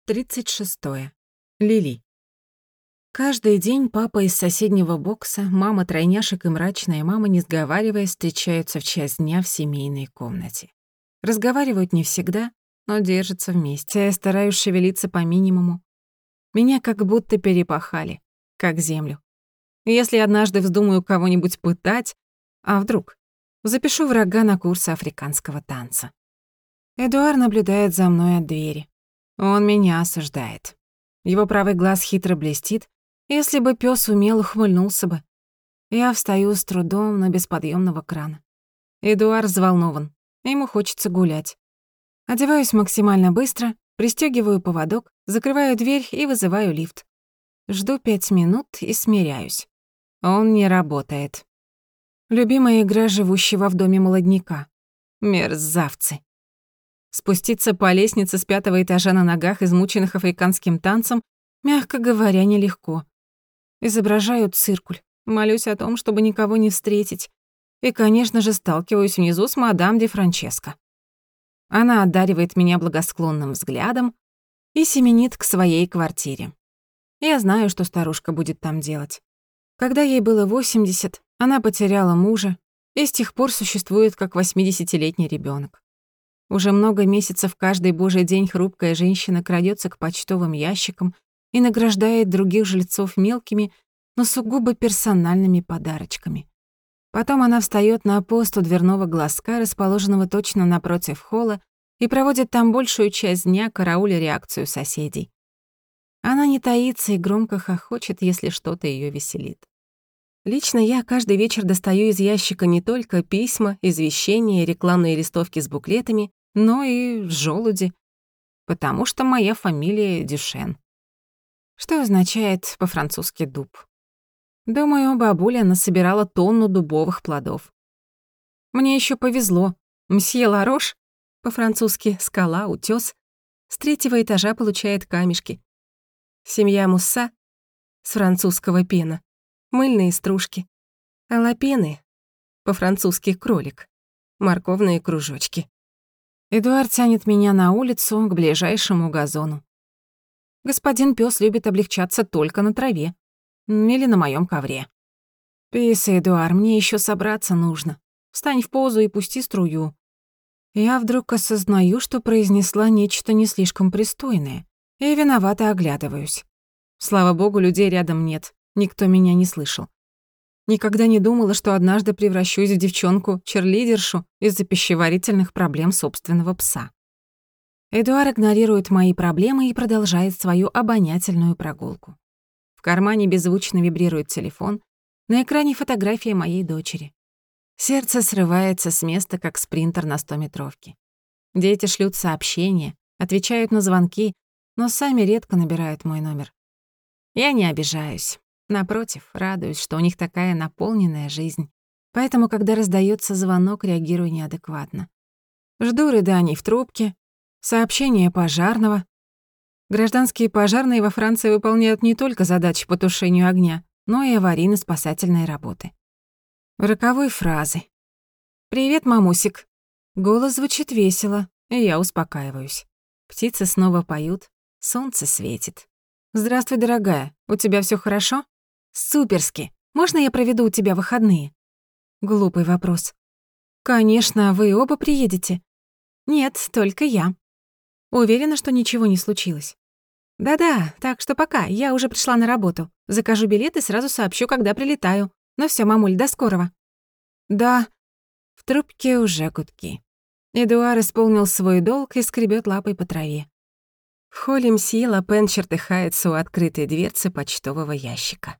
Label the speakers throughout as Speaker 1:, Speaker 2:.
Speaker 1: 36. Лили. Каждый день папа из соседнего бокса, мама тройняшек и мрачная мама, не сговариваясь, встречаются в час дня в семейной комнате. Разговаривают не всегда, но держатся вместе. Я стараюсь шевелиться по минимуму. Меня как будто перепахали, как землю. Если однажды вздумаю кого-нибудь пытать, а вдруг, запишу врага на курсы африканского танца. Эдуард наблюдает за мной от двери. Он меня осуждает. Его правый глаз хитро блестит. Если бы пёс умел, ухмыльнулся бы. Я встаю с трудом, но без подъёмного крана. Эдуард взволнован. Ему хочется гулять. Одеваюсь максимально быстро, пристёгиваю поводок, закрываю дверь и вызываю лифт. Жду 5 минут и смиряюсь. Он не работает. Любимая игра живущего в доме молодняка. Мерзавцы. Спуститься по лестнице с 5-го этажа на ногах, измученных африканским танцем, мягко говоря, нелегко. Изображаю циркуль, молюсь о том, чтобы никого не встретить. И, конечно же, сталкиваюсь внизу с мадам Ди Франческо. Она одаривает меня благосклонным взглядом и семенит к своей квартире. Я знаю, что старушка будет там делать. Когда ей было 80, она потеряла мужа и с тех пор существует как 80-летний ребёнок. Уже много месяцев каждый божий день хрупкая женщина крадётся к почтовым ящикам и награждает других жильцов мелкими, но сугубо персональными подарочками. Потом она встаёт на пост у дверного глазка, расположенного точно напротив холла, и проводит там большую часть дня, карауля реакцию соседей. Она не таится и громко хохочет, если что-то её веселит. Лично я каждый вечер достаю из ящика не только письма, извещения и рекламные листовки с буклетами, но и жёлуди, потому что моя фамилия Дюшен, что означает по-французски «дуб». Думаю, бабуля насобирала тонну дубовых плодов. Мне ещё повезло. Мсье Ларош, по-французски «скала», «утёс», с 3-го этажа получает камешки. Семья Мусса, с французского «пена», мыльные стружки, а лапены, по-французски «кролик», морковные кружочки. Эдуард тянет меня на улицу к ближайшему газону. Господин пёс любит облегчаться только на траве или на моём ковре. «Писа, Эдуард, мне ещё собраться нужно. Встань в позу и пусти струю». Я вдруг осознаю, что произнесла нечто не слишком пристойное, и виновато оглядываюсь. Слава богу, людей рядом нет, никто меня не слышал. Никогда не думала, что однажды превращусь в девчонку-черлидершу из-за пищеварительных проблем собственного пса. Эдуард игнорирует мои проблемы и продолжает свою обонятельную прогулку. В кармане беззвучно вибрирует телефон, на экране фотография моей дочери. Сердце срывается с места, как спринтер на 100-метровке. Дети шлют сообщения, отвечают на звонки, но сами редко набирают мой номер. Я не обижаюсь. Напротив, радуюсь, что у них такая наполненная жизнь. Поэтому, когда раздаётся звонок, реагирую неадекватно. Жду рыданий в трубке, сообщения пожарного. Гражданские пожарные во Франции выполняют не только задачи по тушению огня, но и аварийно-спасательные работы. Роковой фразы. «Привет, мамусик». Голос звучит весело, и я успокаиваюсь. Птицы снова поют, солнце светит. «Здравствуй, дорогая, у тебя всё хорошо?» «Суперски. Можно я проведу у тебя выходные?» Глупый вопрос. «Конечно, вы оба приедете?» «Нет, только я». «Уверена, что ничего не случилось?» «Да-да, так что пока, я уже пришла на работу. Закажу билет и сразу сообщу, когда прилетаю. Ну всё, мамуль, до скорого». «Да». В трубке уже гудки. Эдуард исполнил свой долг и скребёт лапой по траве. В холле мсье Лапен чертыхается у открытой дверцы почтового ящика.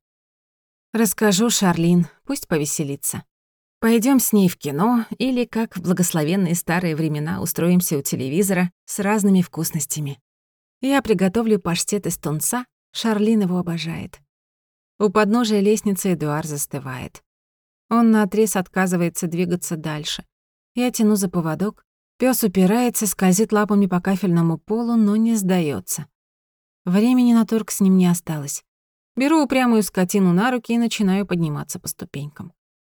Speaker 1: Расскажу Шарлин, пусть повеселится. Пойдём с ней в кино или, как в благословенные старые времена, устроимся у телевизора с разными вкусностями. Я приготовлю паштет из тунца, Шарлин его обожает. У подножия лестницы Эдуард застывает. Он наотрез отказывается двигаться дальше. Я тяну за поводок. Пёс упирается, скользит лапами по кафельному полу, но не сдаётся. Времени на торг с ним не осталось. Беру упрямую скотину на руки и начинаю подниматься по ступенькам.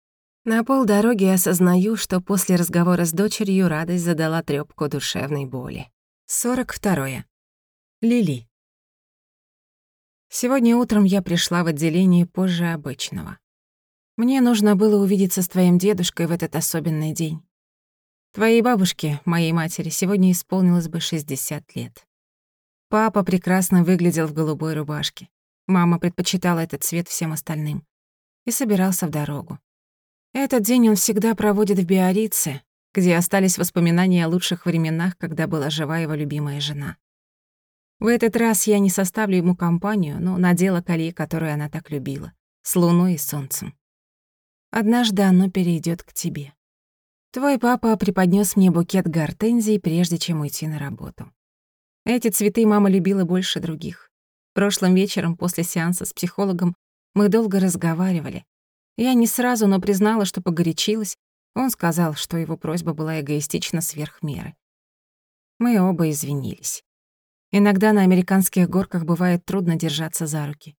Speaker 1: На полдороги осознаю, что после разговора с дочерью радость задала трёпку душевной боли. 42. Лили. Сегодня утром я пришла в отделение позже обычного. Мне нужно было увидеться с твоим дедушкой в этот особенный день. Твоей бабушке, моей матери, сегодня исполнилось бы 60 лет. Папа прекрасно выглядел в голубой рубашке. Мама предпочитала этот цвет всем остальным. И собирался в дорогу. Этот день он всегда проводит в Биаррице, где остались воспоминания о лучших временах, когда была жива его любимая жена. В этот раз я не составлю ему компанию, но надела колье, которое она так любила, с луной и солнцем. Однажды оно перейдет к тебе. Твой папа преподнёс мне букет гортензий, прежде чем уйти на работу. Эти цветы мама любила больше других. Прошлым вечером после сеанса с психологом мы долго разговаривали. Я не сразу, но признала, что погорячилась. Он сказал, что его просьба была эгоистична сверх меры. Мы оба извинились. Иногда на американских горках бывает трудно держаться за руки.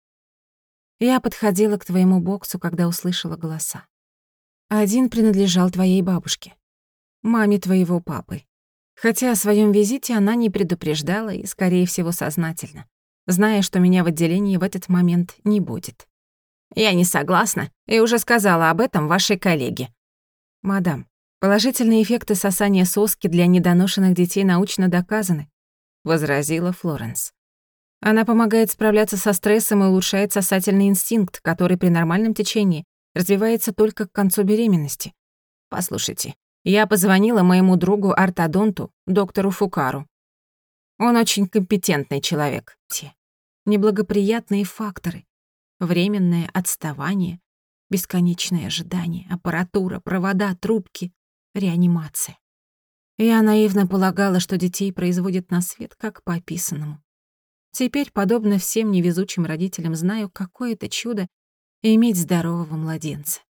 Speaker 1: Я подходила к твоему боксу, когда услышала голоса. Один принадлежал твоей бабушке, маме твоего папы. Хотя о своём визите она не предупреждала и, скорее всего, сознательно, зная, что меня в отделении в этот момент не будет. Я не согласна и уже сказала об этом вашей коллеге. Мадам, положительные эффекты сосания соски для недоношенных детей научно доказаны, возразила Флоренс. Она помогает справляться со стрессом и улучшает сосательный инстинкт, который при нормальном течении развивается только к концу беременности. Послушайте, я позвонила моему другу-ортодонту, доктору Фукару. Он очень компетентный человек. Те неблагоприятные факторы. Временное отставание, бесконечное ожидание, аппаратура, провода, трубки, реанимация. Я наивно полагала, что детей производят на свет как по описанному. Теперь, подобно всем невезучим родителям, знаю, какое это чудо иметь здорового младенца.